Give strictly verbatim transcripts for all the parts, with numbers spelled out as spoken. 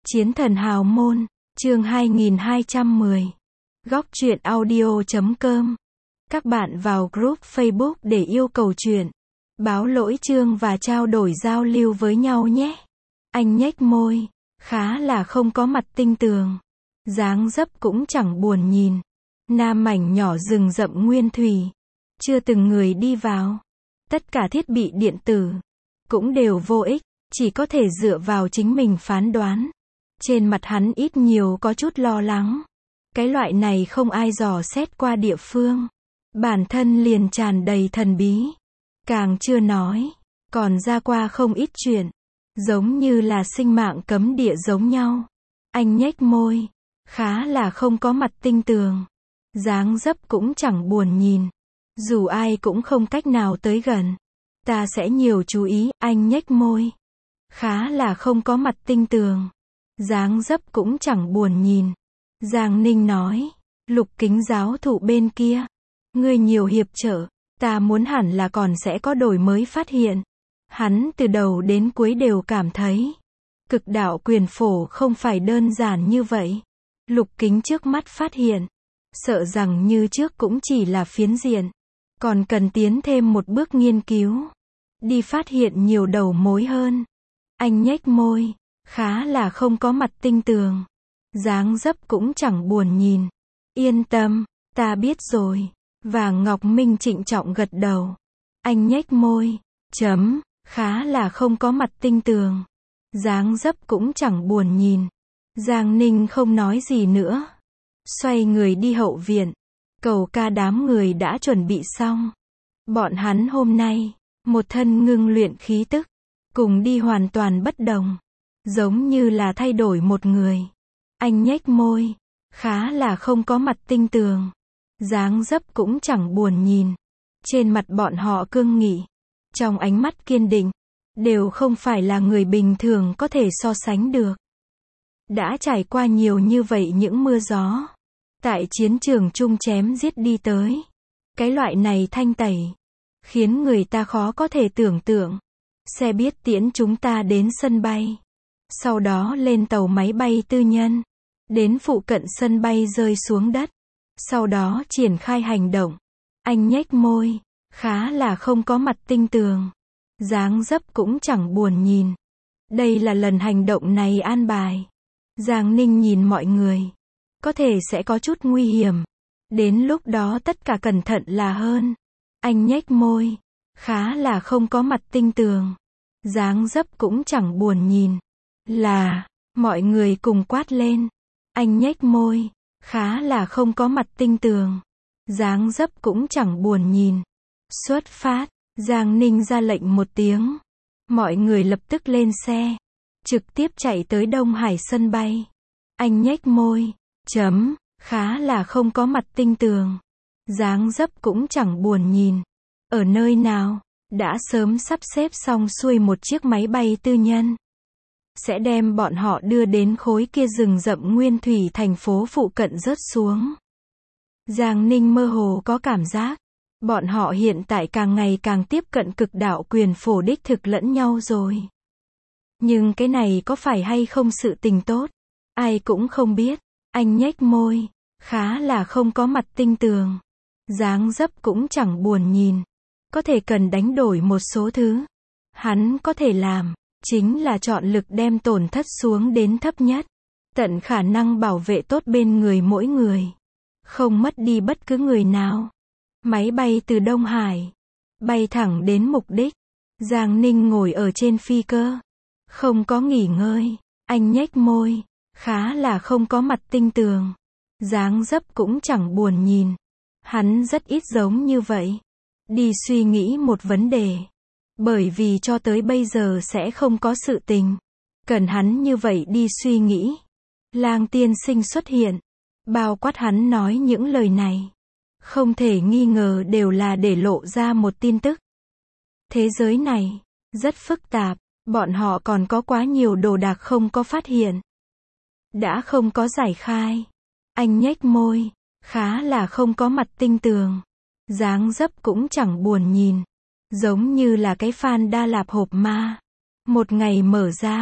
Chiến thần hào môn, chương hai nghìn hai trăm mười. Góc truyện audio chấm com. Các bạn vào group Facebook để yêu cầu truyện, báo lỗi chương và trao đổi giao lưu với nhau nhé. Anh nhếch môi, khá là không có mặt tinh tường. Dáng dấp cũng chẳng buồn nhìn. Nam mảnh nhỏ rừng rậm nguyên thủy. Chưa từng người đi vào. Tất cả thiết bị điện tử cũng đều vô ích, chỉ có thể dựa vào chính mình phán đoán. Trên mặt hắn ít nhiều có chút lo lắng. Cái loại này không ai dò xét qua địa phương. Bản thân liền tràn đầy thần bí. Càng chưa nói, còn ra qua không ít chuyện. Giống như là sinh mạng cấm địa giống nhau. Anh nhếch môi, khá là không có mặt tinh tường. Dáng dấp cũng chẳng buồn nhìn. Dù ai cũng không cách nào tới gần. Ta sẽ nhiều chú ý, anh nhếch môi. Khá là không có mặt tinh tường. Dáng dấp cũng chẳng buồn nhìn. Giang Ninh nói, Lục Kính giáo thụ bên kia, ngươi nhiều hiệp trợ, ta muốn hẳn là còn sẽ có đổi mới phát hiện. Hắn từ đầu đến cuối đều cảm thấy, cực đạo quyền phổ không phải đơn giản như vậy. Lục Kính trước mắt phát hiện, sợ rằng như trước cũng chỉ là phiến diện, còn cần tiến thêm một bước nghiên cứu, đi phát hiện nhiều đầu mối hơn. Anh nhếch môi, khá là không có mặt tinh tường. Dáng dấp cũng chẳng buồn nhìn. Yên tâm, ta biết rồi. Và Ngọc Minh trịnh trọng gật đầu. Anh nhếch môi, chấm, khá là không có mặt tinh tường. Dáng dấp cũng chẳng buồn nhìn. Giang Ninh không nói gì nữa. Xoay người đi hậu viện. Cầu ca đám người đã chuẩn bị xong. Bọn hắn hôm nay, một thân ngưng luyện khí tức, cùng đi hoàn toàn bất đồng. Giống như là thay đổi một người. Anh nhếch môi, khá là không có mặt tinh tường. Dáng dấp cũng chẳng buồn nhìn. Trên mặt bọn họ cương nghị, trong ánh mắt kiên định, đều không phải là người bình thường có thể so sánh được. Đã trải qua nhiều như vậy những mưa gió, tại chiến trường chung chém giết đi tới. Cái loại này thanh tẩy, khiến người ta khó có thể tưởng tượng. Xe biết tiễn chúng ta đến sân bay. Sau đó lên tàu máy bay tư nhân. Đến phụ cận sân bay rơi xuống đất. Sau đó triển khai hành động. Anh nhếch môi, khá là không có mặt tinh tường. Dáng dấp cũng chẳng buồn nhìn. Đây là lần hành động này an bài. Giang Ninh nhìn mọi người. Có thể sẽ có chút nguy hiểm. Đến lúc đó tất cả cẩn thận là hơn. Anh nhếch môi, khá là không có mặt tinh tường. Dáng dấp cũng chẳng buồn nhìn. Là, mọi người cùng quát lên. Anh nhếch môi, khá là không có mặt tinh tường. Dáng dấp cũng chẳng buồn nhìn. Xuất phát, Giang Ninh ra lệnh một tiếng. Mọi người lập tức lên xe. Trực tiếp chạy tới Đông Hải sân bay. Anh nhếch môi, chấm, khá là không có mặt tinh tường. Dáng dấp cũng chẳng buồn nhìn. Ở nơi nào, đã sớm sắp xếp xong xuôi một chiếc máy bay tư nhân. Sẽ đem bọn họ đưa đến khối kia rừng rậm nguyên thủy thành phố phụ cận rớt xuống. Giang Ninh mơ hồ có cảm giác, bọn họ hiện tại càng ngày càng tiếp cận cực đạo quyền phổ đích thực lẫn nhau rồi. Nhưng cái này có phải hay không sự tình tốt? Ai cũng không biết. Anh nhếch môi, khá là không có mặt tinh tường. Dáng dấp cũng chẳng buồn nhìn. Có thể cần đánh đổi một số thứ. Hắn có thể làm, chính là chọn lực đem tổn thất xuống đến thấp nhất. Tận khả năng bảo vệ tốt bên người mỗi người. Không mất đi bất cứ người nào. Máy bay từ Đông Hải. Bay thẳng đến mục đích. Giang Ninh ngồi ở trên phi cơ. Không có nghỉ ngơi. Anh nhếch môi. Khá là không có mặt tinh tường. Dáng dấp cũng chẳng buồn nhìn. Hắn rất ít giống như vậy. Đi suy nghĩ một vấn đề. Bởi vì cho tới bây giờ sẽ không có sự tình. Cần hắn như vậy đi suy nghĩ. Lang tiên sinh xuất hiện. Bao quát hắn nói những lời này. Không thể nghi ngờ đều là để lộ ra một tin tức. Thế giới này, rất phức tạp. Bọn họ còn có quá nhiều đồ đạc không có phát hiện. Đã không có giải khai. Anh nhếch môi, khá là không có mặt tinh tường. Dáng dấp cũng chẳng buồn nhìn. Giống như là cái Phan Đa Lạp hộp ma. Một ngày mở ra,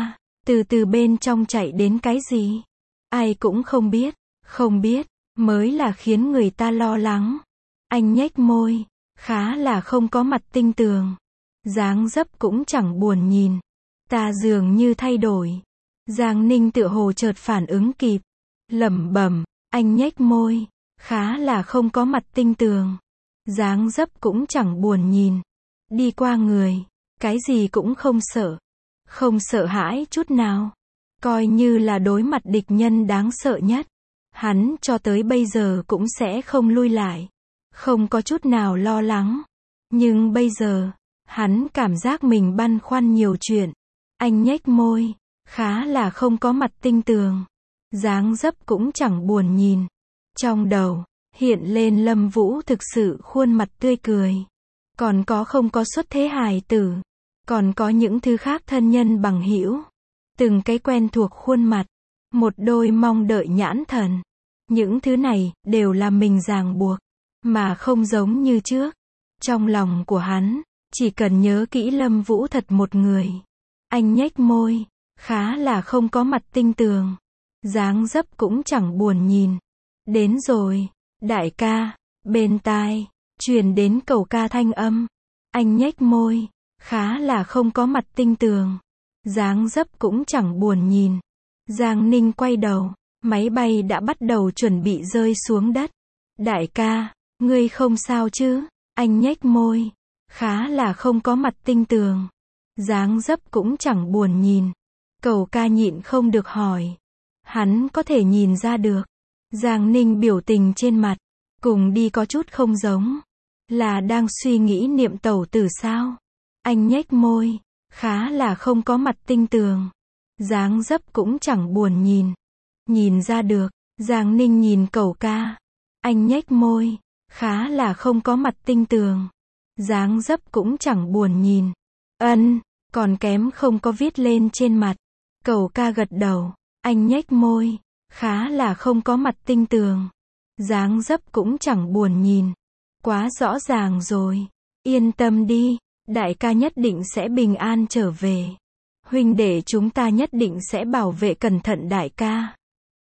Từ từ bên trong chạy đến cái gì? Ai cũng không biết, không biết, mới là khiến người ta lo lắng. Anh nhếch môi, khá là không có mặt tinh tường. Dáng dấp cũng chẳng buồn nhìn. Ta dường như thay đổi. Giang Ninh tựa hồ chợt phản ứng kịp. Lẩm bẩm, anh nhếch môi, khá là không có mặt tinh tường. Dáng dấp cũng chẳng buồn nhìn. Đi qua người, cái gì cũng không sợ. Không sợ hãi chút nào. Coi như là đối mặt địch nhân đáng sợ nhất. Hắn cho tới bây giờ cũng sẽ không lui lại. Không có chút nào lo lắng. Nhưng bây giờ, hắn cảm giác mình băn khoăn nhiều chuyện. Anh nhếch môi, khá là không có mặt tinh tường. Dáng dấp cũng chẳng buồn nhìn. Trong đầu, hiện lên Lâm Vũ thực sự khuôn mặt tươi cười. Còn có không có xuất thế hài tử. Còn có những thứ khác thân nhân bằng hữu. Từng cái quen thuộc khuôn mặt. Một đôi mong đợi nhãn thần. Những thứ này, đều là mình ràng buộc. Mà không giống như trước. Trong lòng của hắn, chỉ cần nhớ kỹ Lâm Vũ thật một người. Anh nhếch môi, khá là không có mặt tinh tường. Dáng dấp cũng chẳng buồn nhìn. Đến rồi, đại ca, bên tai, truyền đến cầu ca thanh âm. Anh nhếch môi, khá là không có mặt tinh tường. Dáng dấp cũng chẳng buồn nhìn. Giang Ninh quay đầu, máy bay đã bắt đầu chuẩn bị rơi xuống đất. Đại ca, ngươi không sao chứ? Anh nhếch môi, khá là không có mặt tinh tường. Dáng dấp cũng chẳng buồn nhìn. Cầu ca nhịn không được hỏi. Hắn có thể nhìn ra được. Giang Ninh biểu tình trên mặt, cùng đi có chút không giống. Là đang suy nghĩ niệm tẩu tử sao? Anh nhếch môi, khá là không có mặt tinh tường. Dáng dấp cũng chẳng buồn nhìn. Nhìn ra được, Giang Ninh nhìn cầu ca. Anh nhếch môi, khá là không có mặt tinh tường. Dáng dấp cũng chẳng buồn nhìn. Ân, còn kém không có viết lên trên mặt. Cầu ca gật đầu. Anh nhếch môi, khá là không có mặt tinh tường. Dáng dấp cũng chẳng buồn nhìn. Quá rõ ràng rồi. Yên tâm đi, đại ca nhất định sẽ bình an trở về. Huynh đệ chúng ta nhất định sẽ bảo vệ cẩn thận đại ca.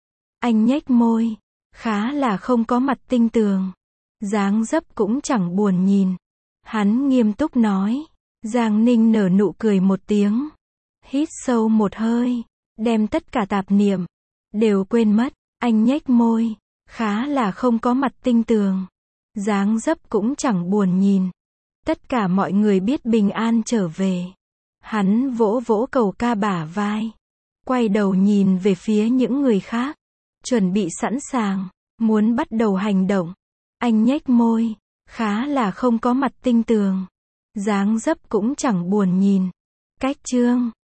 Anh nhếch môi, khá là không có mặt tinh tường. Dáng dấp cũng chẳng buồn nhìn. Hắn nghiêm túc nói. Giang Ninh nở nụ cười một tiếng. Hít sâu một hơi, đem tất cả tạp niệm đều quên mất. Anh nhếch môi, khá là không có mặt tinh tường. Dáng dấp cũng chẳng buồn nhìn. Tất cả mọi người biết bình an trở về. Hắn vỗ vỗ cầu ca bả vai. Quay đầu nhìn về phía những người khác. Chuẩn bị sẵn sàng, muốn bắt đầu hành động. Anh nhếch môi, khá là không có mặt tinh tường. Dáng dấp cũng chẳng buồn nhìn. Cách chương